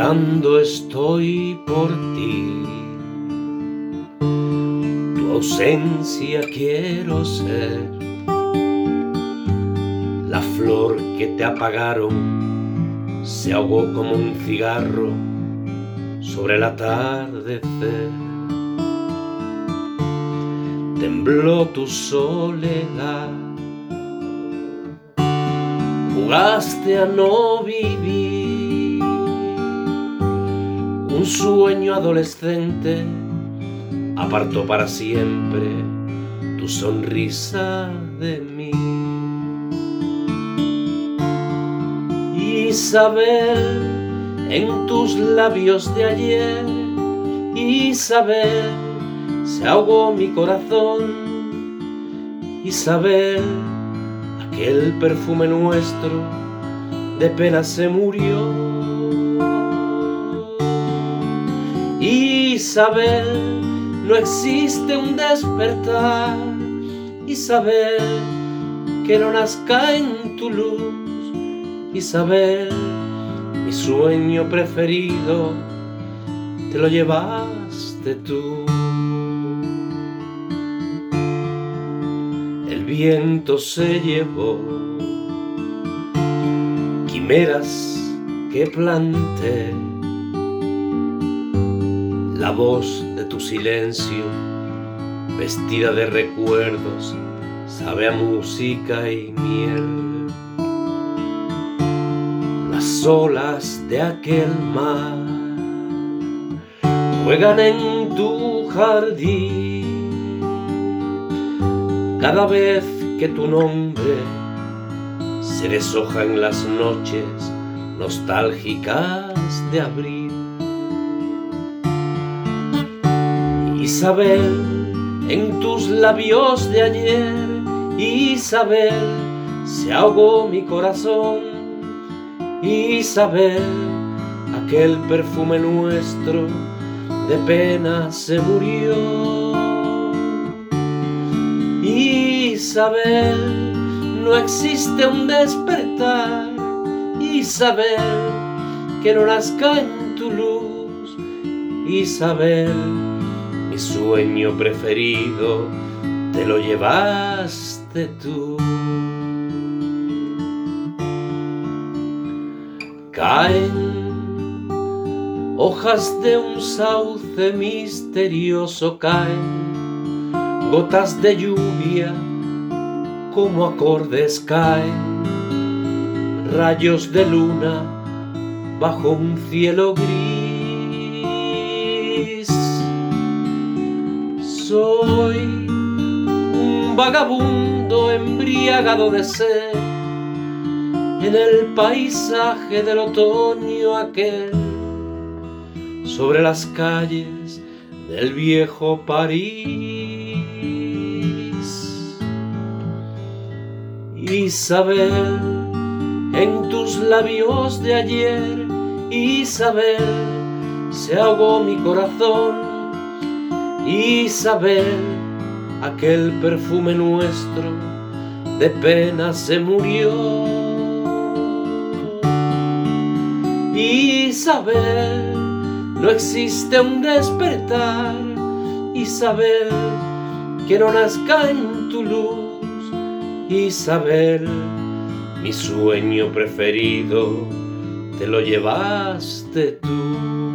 Rezando estoy por ti, tu ausencia quiero ser, la flor que te apagaron se ahogó como un cigarro sobre el atardecer. Tembló tu soledad, jugaste a no vivir un sueño adolescente, apartó para siempre tu sonrisa de mí. Isabel, en tus labios de ayer, Isabel, se ahogó mi corazón. Isabel, aquel perfume nuestro de pena se murió. Isabel, no existe un despertar, Isabel, que no nazca en tu luz. Isabel, mi sueño preferido, te lo llevaste tú. El viento se llevó quimeras que planté, la voz de tu silencio, vestida de recuerdos, sabe a música y miel. Las olas de aquel mar juegan en tu jardín cada vez que tu nombre se deshoja en las noches nostálgicas de abril. Isabel, en tus labios de ayer, Isabel, se ahogó mi corazón. Isabel, aquel perfume nuestro de pena se murió. Isabel, no existe un despertar, Isabel, que no nazca en tu luz. Isabel, mi sueño preferido, te lo llevaste tú. Caen hojas de un sauce misterioso, caen gotas de lluvia como acordes, caen rayos de luna bajo un cielo gris. Soy un vagabundo embriagado de sed en el paisaje del otoño aquel, sobre las calles del viejo París. Isabel, en tus labios de ayer, Isabel, se ahogó mi corazón. Isabel, aquel perfume nuestro de pena se murió. Isabel, no existe un despertar, Isabel, que no nazca en tu luz. Isabel, mi sueño preferido, te lo llevaste tú.